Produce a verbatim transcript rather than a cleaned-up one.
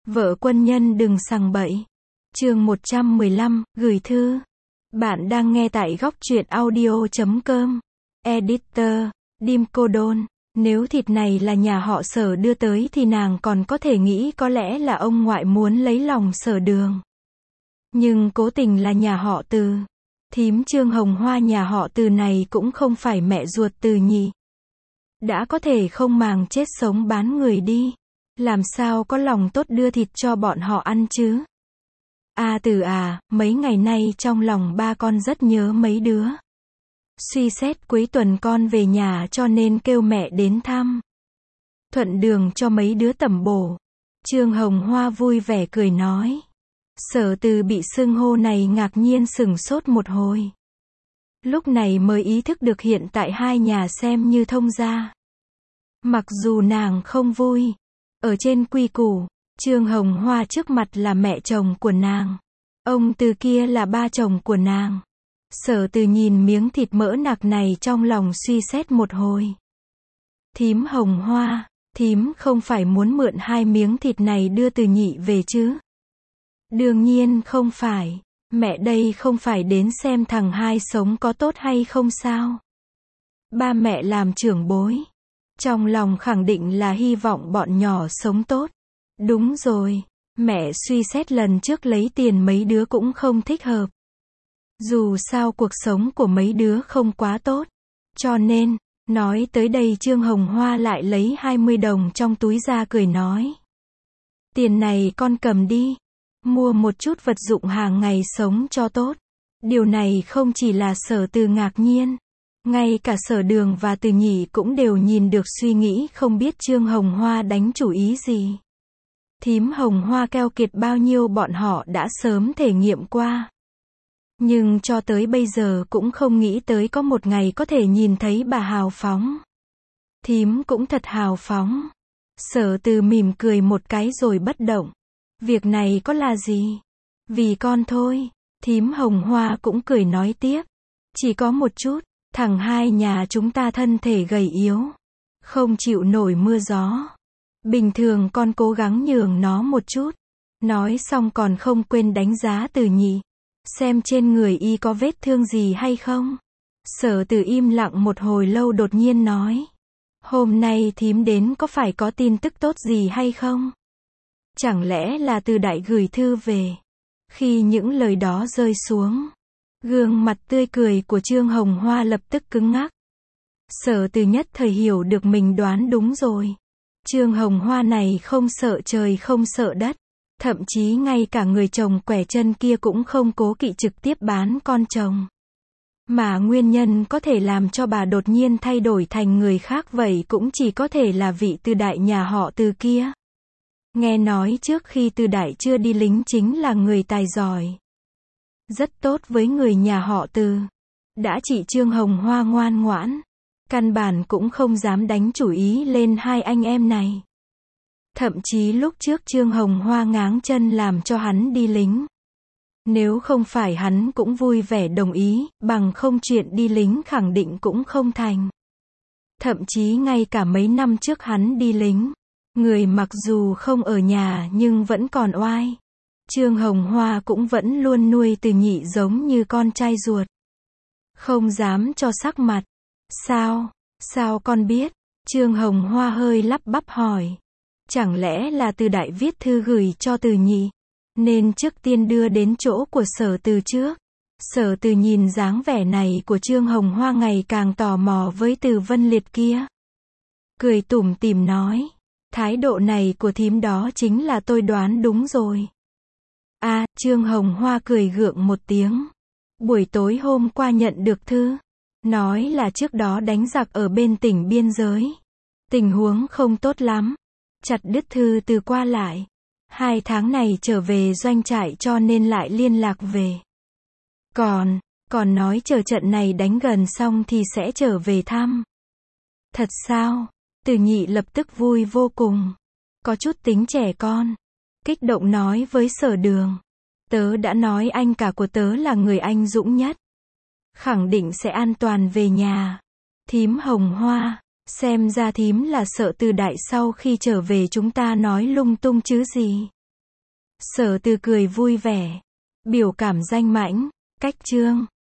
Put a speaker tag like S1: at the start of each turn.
S1: Vợ quân nhân đừng sằng bậy. Chương một trăm mười lăm, gửi thư. Bạn đang nghe tại góc truyện audio chấm com. Editor, Dim Cô Đôn. Nếu thịt này là nhà họ Sở đưa tới thì nàng còn có thể nghĩ có lẽ là ông ngoại muốn lấy lòng Sở Đường. Nhưng cố tình là nhà họ Từ. Thím Trương Hồng Hoa nhà họ Từ này cũng không phải mẹ ruột Từ nhỉ. Đã có thể không màng chết sống bán người đi. Làm sao có lòng tốt đưa thịt cho bọn họ ăn chứ? À Từ à, mấy ngày nay trong lòng ba con rất nhớ mấy đứa. Suy xét cuối tuần con về nhà cho nên kêu mẹ đến thăm. Thuận đường cho mấy đứa tẩm bổ. Trương Hồng Hoa vui vẻ cười nói. Sở Từ bị xưng hô này ngạc nhiên sửng sốt một hồi. Lúc này mới ý thức được hiện tại hai nhà xem như thông gia. Mặc dù nàng không vui. Ở trên quy củ, Trương Hồng Hoa trước mặt là mẹ chồng của nàng. Ông Từ kia là ba chồng của nàng. Sở Từ nhìn miếng thịt mỡ nạc này trong lòng suy xét một hồi. Thím Hồng Hoa, thím không phải muốn mượn hai miếng thịt này đưa Từ nhị về chứ? Đương nhiên không phải. Mẹ đây không phải đến xem thằng hai sống có tốt hay không sao? Ba mẹ làm trưởng bối. Trong lòng khẳng định là hy vọng bọn nhỏ sống tốt. Đúng rồi, mẹ suy xét lần trước lấy tiền mấy đứa cũng không thích hợp. Dù sao cuộc sống của mấy đứa không quá tốt. Cho nên, nói tới đây Trương Hồng Hoa lại lấy hai mươi đồng trong túi ra cười nói. Tiền này con cầm đi. Mua một chút vật dụng hàng ngày sống cho tốt. Điều này không chỉ là Sở Từ ngạc nhiên. Ngay cả Sở Đường và Từ nhị cũng đều nhìn được suy nghĩ không biết Trương Hồng Hoa đánh chủ ý gì. Thím Hồng Hoa keo kiệt bao nhiêu bọn họ đã sớm thể nghiệm qua. Nhưng cho tới bây giờ cũng không nghĩ tới có một ngày có thể nhìn thấy bà hào phóng. Thím cũng thật hào phóng. Sở Từ mỉm cười một cái rồi bất động. Việc này có là gì? Vì con thôi. Thím Hồng Hoa cũng cười nói tiếp. Chỉ có một chút. Thằng hai nhà chúng ta thân thể gầy yếu. Không chịu nổi mưa gió. Bình thường con cố gắng nhường nó một chút. Nói xong còn không quên đánh giá Từ nhị. Xem trên người y có vết thương gì hay không. Sở Từ im lặng một hồi lâu đột nhiên nói. Hôm nay thím đến có phải có tin tức tốt gì hay không? Chẳng lẽ là Từ đại gửi thư về? Khi những lời đó rơi xuống. Gương mặt tươi cười của Trương Hồng Hoa lập tức cứng ngắc. Sở Từ nhất thời hiểu được mình đoán đúng rồi. Trương Hồng Hoa này không sợ trời không sợ đất. Thậm chí ngay cả người chồng quẻ chân kia cũng không cố kỵ trực tiếp bán con chồng. Mà nguyên nhân có thể làm cho bà đột nhiên thay đổi thành người khác vậy cũng chỉ có thể là vị Từ đại nhà họ Từ kia. Nghe nói trước khi Từ đại chưa đi lính chính là người tài giỏi. Rất tốt với người nhà họ Từ. Đã chị Trương Hồng Hoa ngoan ngoãn. Căn bản cũng không dám đánh chủ ý lên hai anh em này. Thậm chí lúc trước Trương Hồng Hoa ngáng chân làm cho hắn đi lính. Nếu không phải hắn cũng vui vẻ đồng ý, bằng không chuyện đi lính khẳng định cũng không thành. Thậm chí ngay cả mấy năm trước hắn đi lính. Người mặc dù không ở nhà nhưng vẫn còn oai. Trương Hồng Hoa cũng vẫn luôn nuôi Từ nhị giống như con trai ruột. Không dám cho sắc mặt. Sao? Sao con biết? Trương Hồng Hoa hơi lắp bắp hỏi. Chẳng lẽ là Từ đại viết thư gửi cho Từ nhị? Nên trước tiên đưa đến chỗ của Sở Từ trước. Sở Từ nhìn dáng vẻ này của Trương Hồng Hoa ngày càng tò mò với Từ Vân Liệt kia. Cười tủm tỉm nói. Thái độ này của thím đó chính là tôi đoán đúng rồi. À, Trương Hồng Hoa cười gượng một tiếng. Buổi tối hôm qua nhận được thư. Nói là trước đó đánh giặc ở bên tỉnh biên giới. Tình huống không tốt lắm. Chặt đứt thư từ qua lại. Hai tháng này trở về doanh trại cho nên lại liên lạc về. Còn, còn nói chờ trận này đánh gần xong thì sẽ trở về thăm. Thật sao? Từ nhị lập tức vui vô cùng. Có chút tính trẻ con. Kích động nói với Sở Đường. Tớ đã nói anh cả của tớ là người anh dũng nhất. Khẳng định sẽ an toàn về nhà. Thím Hồng Hoa. Xem ra thím là sợ Từ đại sau khi trở về chúng ta nói lung tung chứ gì. Sở Từ cười vui vẻ. Biểu cảm danh mãnh. Cách chương.